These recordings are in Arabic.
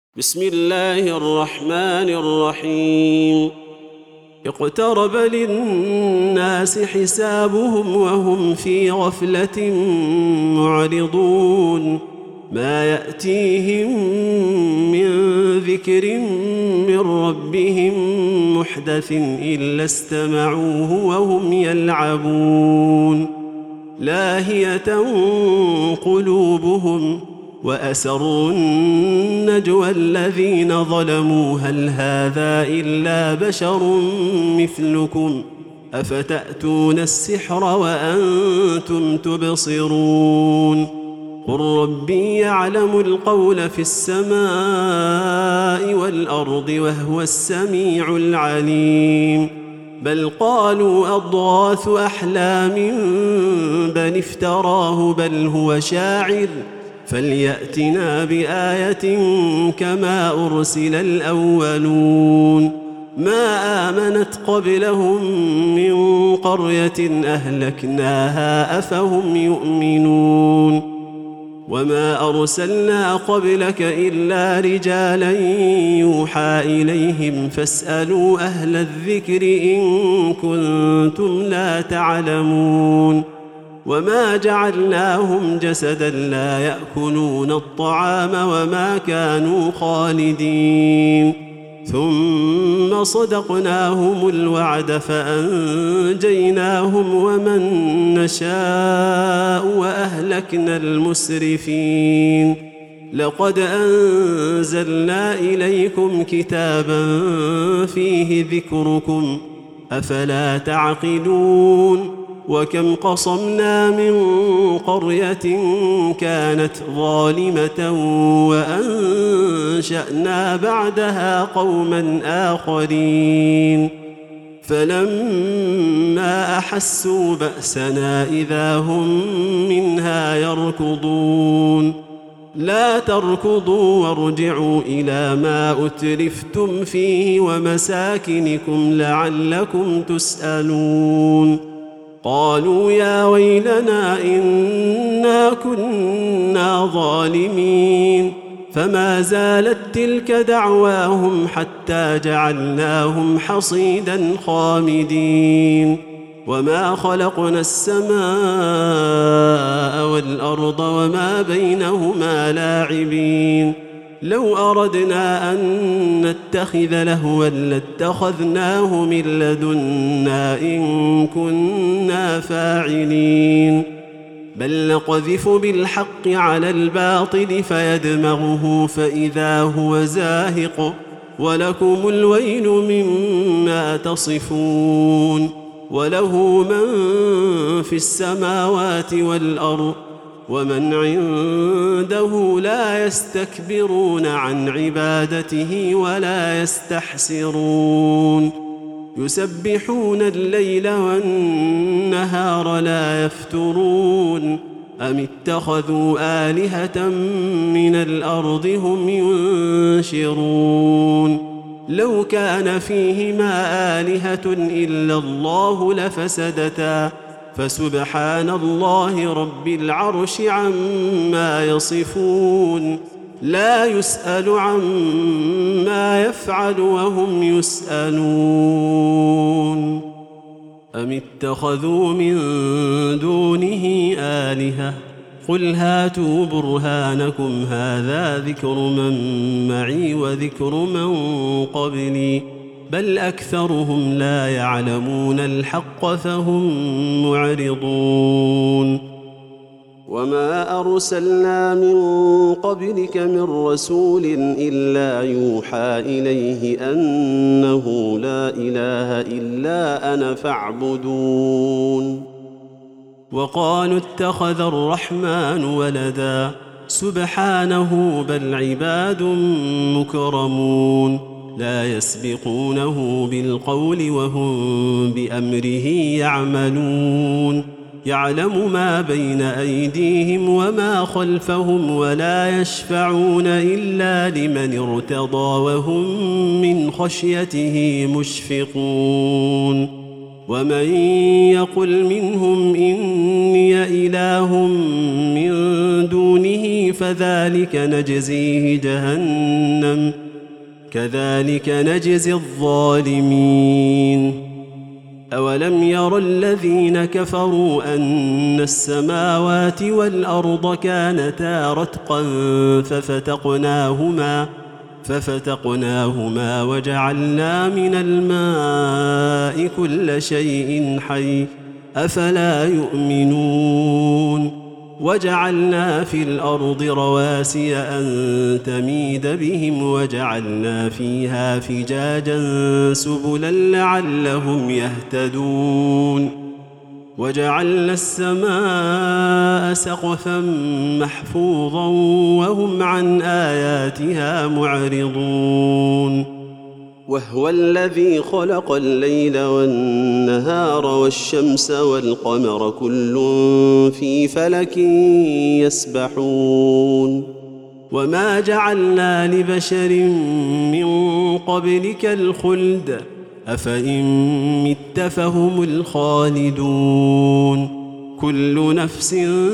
بسم الله الرحمن الرحيم. اقترب للناس حسابهم وهم في غفلة معرضون ما يأتيهم من ذكر من ربهم محدث إلا استمعوه وهم يلعبون لاهية قلوبهم وأسروا النجوى الذين ظلموا هل هذا إلا بشر مثلكم أفتأتون السحر وأنتم تبصرون قل ربي يعلم القول في السماء والأرض وهو السميع العليم بل قالوا أضغاث أحلام بل افتراه بل هو شاعر فليأتنا بآية كما أرسل الأولون ما آمنت قبلهم من قرية أهلكناها أفهم يؤمنون وما أرسلنا قبلك إلا رجالا يوحى إليهم فاسألوا أهل الذكر إن كنتم لا تعلمون وما جعلناهم جسدا لا يأكلون الطعام وما كانوا خالدين ثم صدقناهم الوعد فأنجيناهم ومن نشاء وأهلكنا المسرفين لقد أنزلنا إليكم كتابا فيه ذكركم أفلا تعقلون وكم قصمنا من قرية كانت ظالمة وأنشأنا بعدها قوما آخرين فلما أحسوا بأسنا إذا هم منها يركضون لا تركضوا وارجعوا إلى ما أترفتم فيه ومساكنكم لعلكم تسألون قالوا يا ويلنا إنا كنا ظالمين فما زالت تلك دعواهم حتى جعلناهم حصيدا خامدين وما خلقنا السماء والأرض وما بينهما لاعبين لو أردنا أن نتخذ لهوا لاتخذناه من لدنا إن كنا فاعلين بل نقذف بالحق على الباطل فيدمغه فإذا هو زاهق ولكم الويل مما تصفون وله من في السماوات والأرض ومن عنده لا يستكبرون عن عبادته ولا يستحسرون يسبحون الليل والنهار لا يفترون أم اتخذوا آلهة من الأرض هم ينشرون لو كان فيهما آلهة إلا الله لفسدتا فسبحان الله رب العرش عما يصفون لا يسأل عما يفعل وهم يسألون أم اتخذوا من دونه آلهة قل هاتوا برهانكم هذا ذكر من معي وذكر من قبلي بل أكثرهم لا يعلمون الحق فهم معرضون وما أرسلنا من قبلك من رسول إلا يوحى إليه أنه لا إله إلا أنا فاعبدون وقالوا اتخذ الرحمن ولدا سبحانه بل عباد مكرمون لا يسبقونه بالقول وهم بأمره يعملون يعلم ما بين أيديهم وما خلفهم ولا يشفعون إلا لمن ارتضى وهم من خشيته مشفقون ومن يقل منهم إني إله من دونه فذلك نجزيه جهنم كذلك نجزي الظالمين. أولم ير الذين كفروا أن السماوات والأرض كانتا رتقا ففتقناهما وجعلنا من الماء كل شيء حي أفلا يؤمنون. وجعلنا في الأرض رواسي أن تميد بهم وجعلنا فيها فجاجا سبلا لعلهم يهتدون. وجعلنا السماء سقفا محفوظا وهم عن آياتها معرضون. وهو الذي خلق الليل والنهار والشمس والقمر كل في فلك يسبحون. وما جعلنا لبشر من قبلك الخلد أفإن مت فهم الخالدون. كل نفس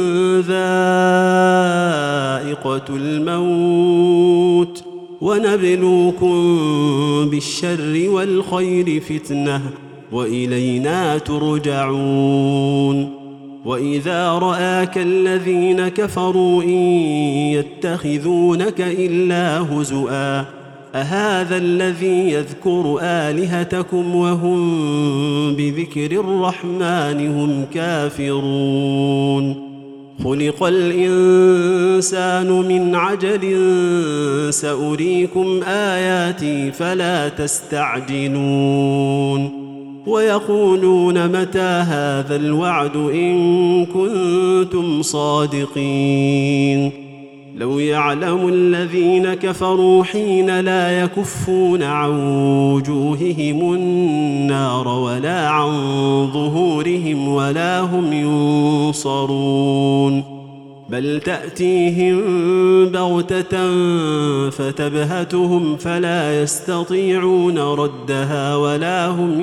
ذائقة الموت ونبلوكم بالشر والخير فتنة وإلينا ترجعون. وإذا رآك الذين كفروا إن يتخذونك إلا هزؤا أهذا الذي يذكر آلهتكم وهم بذكر الرحمن هم كافرون. خلق الإنسان من عجل سأريكم آياتي فلا تستعجلون. ويقولون متى هذا الوعد إن كنتم صادقين. لو يعلم الذين كفروا حين لا يكفون عن وجوههم النار ولا عن ظهورهم ولا هم ينصرون. بل تأتيهم بغتة فتبهتهم فلا يستطيعون ردها ولا هم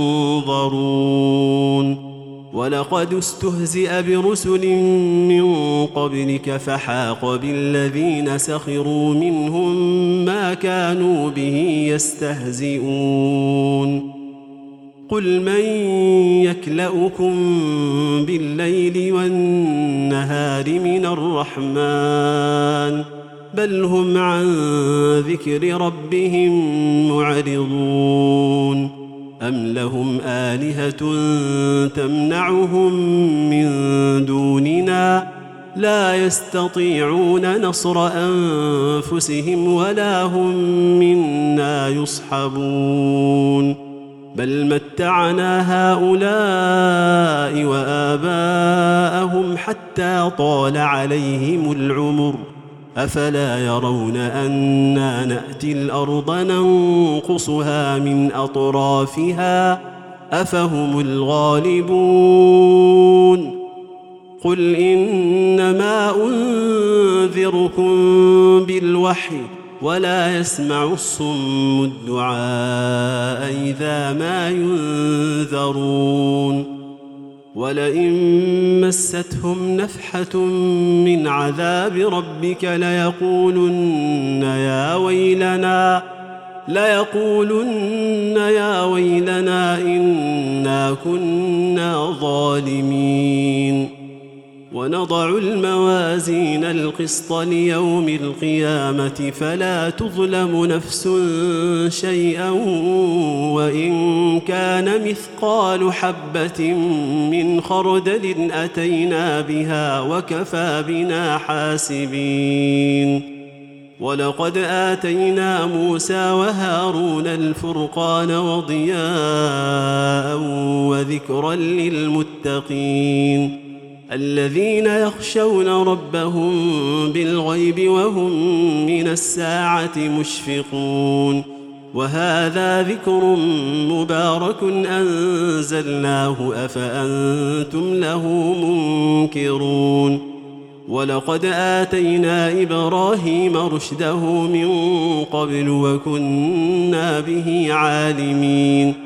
ينظرون. ولقد استهزئ برسل من قبلك فحاق بالذين سخروا منهم ما كانوا به يستهزئون. قل من يكلؤكم بالليل والنهار من الرحمن بل هم عن ذكر ربهم معرضون. أم لهم آلهة تمنعهم من دوننا لا يستطيعون نصر أنفسهم ولا هم منا يصحبون. بل متعنا هؤلاء وآباءهم حتى طال عليهم العمر أفلا يرون أنا نأتي الأرض ننقصها من أطرافها أفهم الغالبون. قل إنما أنذركم بالوحي ولا يسمع الصم الدعاء إذا ما ينذرون. ولئن مستهم نفحة من عذاب ربك ليقولن يا ويلنا إنا كنا ظالمين. ونضع الموازين القسط ليوم القيامة فلا تظلم نفس شيئا وإن كان مثقال حبة من خردل أتينا بها وكفى بنا حاسبين. ولقد آتينا موسى وهارون الفرقان وضياء وذكرا للمتقين الذين يخشون ربهم بالغيب وهم من الساعة مشفقون. وهذا ذكر مبارك أنزلناه أفأنتم له منكرون. ولقد آتينا إبراهيم رشده من قبل وكنا به عالمين.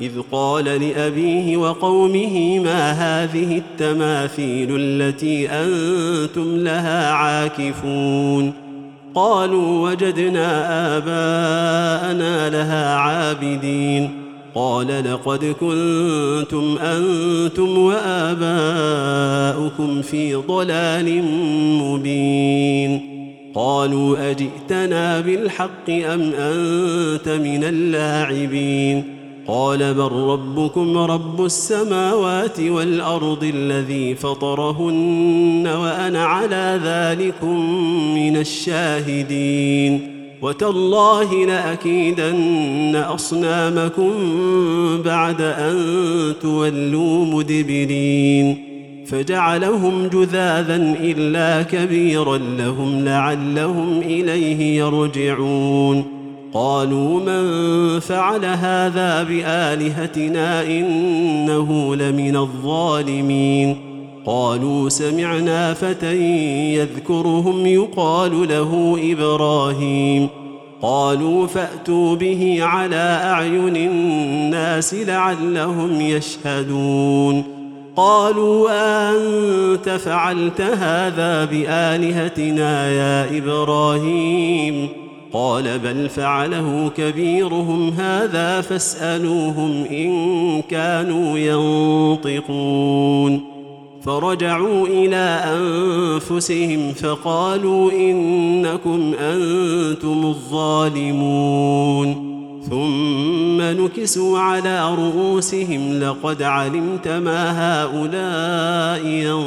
إذ قال لأبيه وقومه ما هذه التماثيل التي أنتم لها عاكفون قالوا وجدنا آباءنا لها عابدين قال لقد كنتم أنتم وآباؤكم في ضلال مبين قالوا أجئتنا بالحق أم أنت من اللاعبين قال بل ربكم رب السماوات والأرض الذي فطرهن وأنا على ذلكم من الشاهدين وتالله لأكيدن أصنامكم بعد أن تولوا مدبرين فجعلهم جذاذا إلا كبيرا لهم لعلهم إليه يرجعون قالوا من فعل هذا بآلهتنا إنه لمن الظالمين قالوا سمعنا فتى يذكرهم يقال له إبراهيم قالوا فأتوا به على أعين الناس لعلهم يشهدون قالوا أنت فعلت هذا بآلهتنا يا إبراهيم قال بل فعله كبيرهم هذا فاسألوهم إن كانوا ينطقون فرجعوا إلى أنفسهم فقالوا إنكم أنتم الظالمون ثم نكسوا على رؤوسهم لقد علمت ما هؤلاء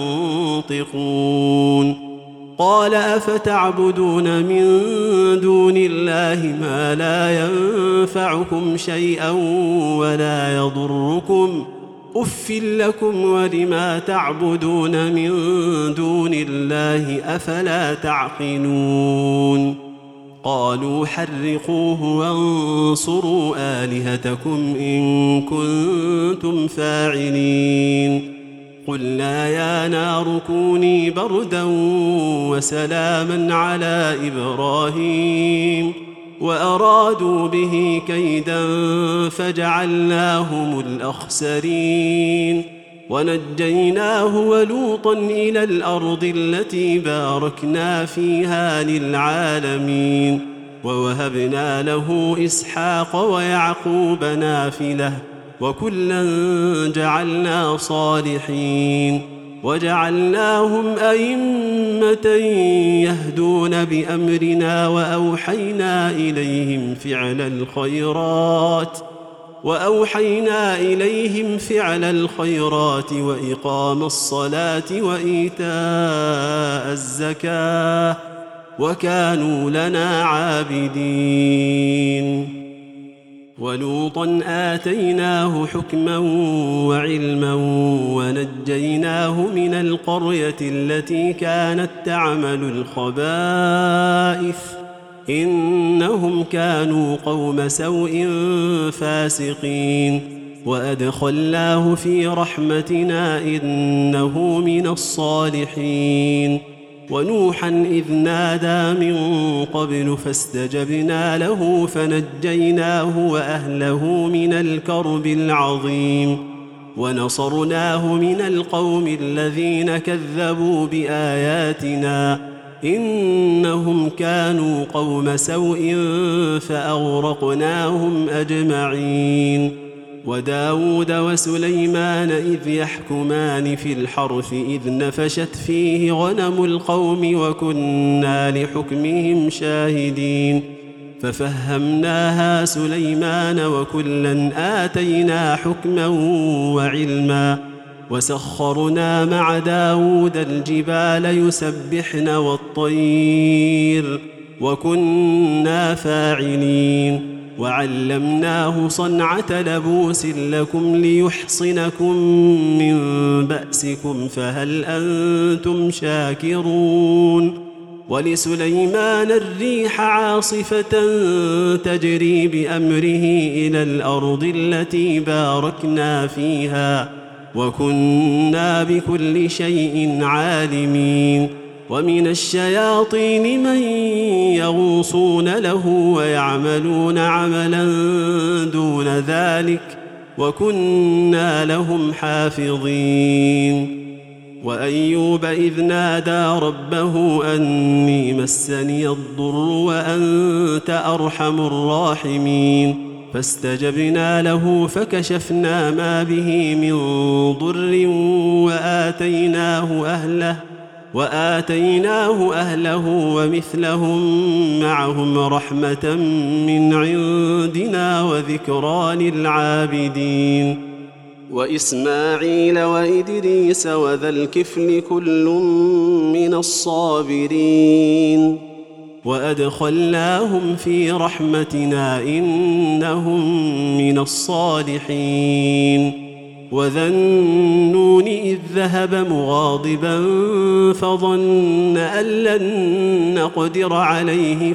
ينطقون قال أفتعبدون من دون الله ما لا ينفعكم شيئا ولا يضركم أف لكم ولما تعبدون من دون الله أفلا تعقلون قالوا حرقوه وانصروا آلهتكم إن كنتم فاعلين قلنا يا نار كوني بردا وسلاما على إبراهيم وأرادوا به كيدا فجعلناهم الأخسرين ونجيناه ولوطا إلى الأرض التي باركنا فيها للعالمين ووهبنا له إسحاق ويعقوب نافلة وكلا جعلنا صالحين وجعلناهم أئمة يهدون بأمرنا وأوحينا إليهم فعل الخيرات وإقام الصلاة وإيتاء الزكاة وكانوا لنا عابدين ولوطا آتيناه حكما وعلما ونجيناه من القرية التي كانت تعمل الخبائث إنهم كانوا قوم سوء فاسقين وأدخلناه في رحمتنا إنه من الصالحين ونوحا إذ نادى من قبل فاستجبنا له فنجيناه وأهله من الكرب العظيم ونصرناه من القوم الذين كذبوا بآياتنا إنهم كانوا قوم سوء فأغرقناهم أجمعين وداود وسليمان إذ يحكمان في الحرث إذ نفشت فيه غنم القوم وكنا لحكمهم شاهدين ففهمناها سليمان وكلا آتينا حكما وعلما وسخرنا مع داود الجبال يسبحن والطير وكنا فاعلين وعلمناه صنعة لبوس لكم ليحصنكم من بأسكم فهل أنتم شاكرون ولسليمان الريح عاصفة تجري بأمره إلى الأرض التي باركنا فيها وكنا بكل شيء عالمين ومن الشياطين من يغوصون له ويعملون عملا دون ذلك وكنا لهم حافظين. وأيوب إذ نادى ربه أني مسني الضر وأنت أرحم الراحمين فاستجبنا له فكشفنا ما به من ضر وآتيناه أهله ومثلهم معهم رحمة من عندنا وذكرى للعابدين. وإسماعيل وإدريس وذا الكفل كل من الصابرين وأدخلناهم في رحمتنا إنهم من الصالحين. وذا النون إذ ذهب مغاضبا فظن أن لن نقدر عليه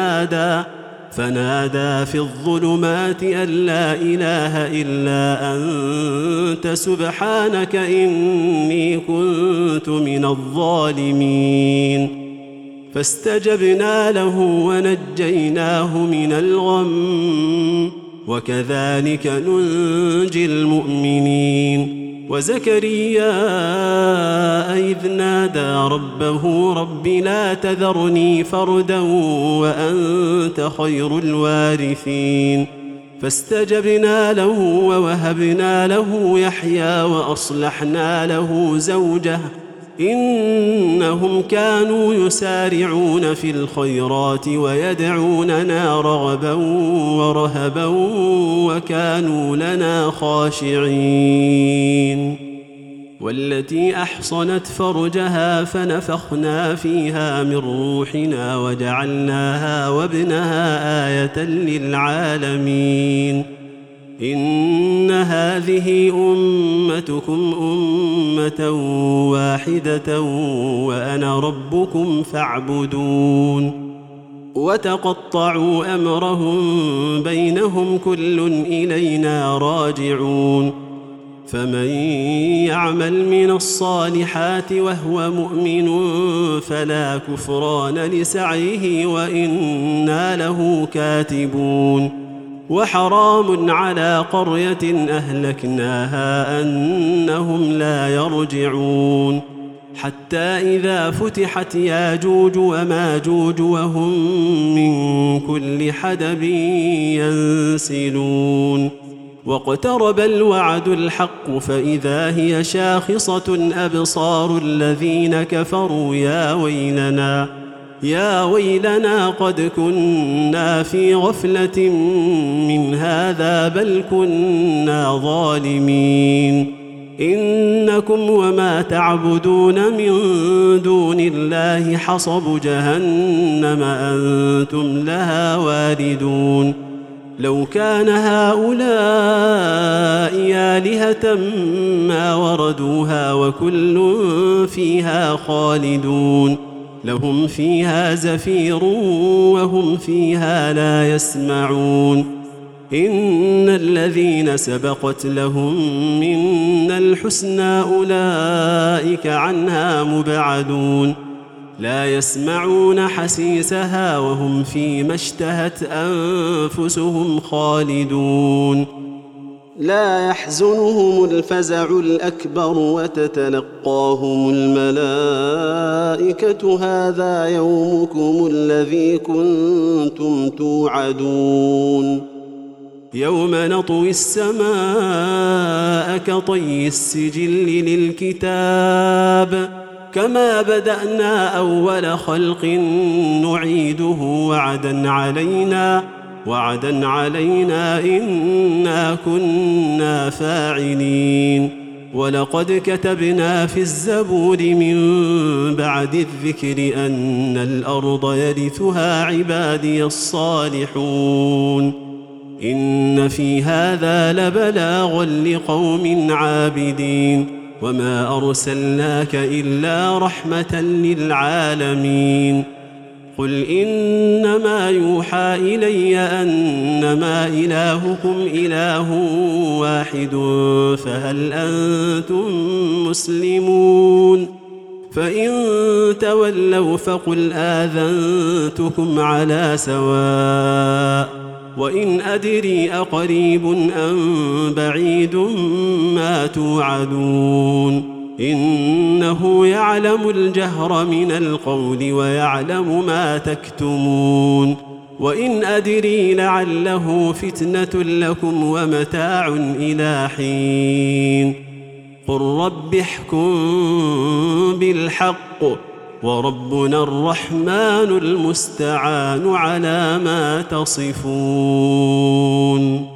فنادى في الظلمات أن لا إله إلا أنت سبحانك إني كنت من الظالمين. فاستجبنا له ونجيناه من الغم وكذلك ننجي المؤمنين. وزكريا إذ نادى ربه رب لا تذرني فردا وأنت خير الوارثين فاستجبنا له ووهبنا له يحيى وأصلحنا له زوجه إنهم كانوا يسارعون في الخيرات ويدعوننا رغبا ورهبا وكانوا لنا خاشعين. والتي أحصنت فرجها فنفخنا فيها من روحنا وجعلناها وابنها آية للعالمين. إن هذه أمتكم أمة واحدة وأنا ربكم فاعبدون. وتقطعوا أمرهم بينهم كل إلينا راجعون. فمن يعمل من الصالحات وهو مؤمن فلا كفران لسعيه وإنا له كاتبون. وحرام على قرية أهلكناها أنهم لا يرجعون حتى إذا فتحت ياجوج وماجوج وهم من كل حدب ينسلون. واقترب الوعد الحق فإذا هي شاخصة أبصار الذين كفروا يا ويلنا قد كنا في غفلة من هذا بل كنا ظالمين. إنكم وما تعبدون من دون الله حصب جهنم أنتم لها واردون. لو كان هؤلاء آلهة ما وردوها وكل فيها خالدون لهم فيها زفير وهم فيها لا يسمعون. إن الذين سبقت لهم منا الحسنى أولئك عنها مبعدون لا يسمعون حسيسها وهم فيما اشتهت أنفسهم خالدون. لا يحزنهم الفزع الأكبر وتتلقاهم الملائكة هذا يومكم الذي كنتم توعدون. يوم نطوي السماء كطي السجل للكتاب كما بدأنا أول خلق نعيده وعدا علينا إنا كنا فاعلين. ولقد كتبنا في الزبور من بعد الذكر أن الأرض يرثها عبادي الصالحون إن في هذا لبلاغا لقوم عابدين وما أرسلناك إلا رحمة للعالمين. قل إنما يوحى إلي أنما إلهكم إله واحد فهل أنتم مسلمون؟ فإن تولوا فقل آذنتكم على سواء وإن أدري أقريب أم بعيد ما توعدون إنه يعلم الجهر من القول ويعلم ما تكتمون وإن أدري لعله فتنة لكم ومتاع إلى حين قل رب احكم بالحق وربنا الرحمن المستعان على ما تصفون.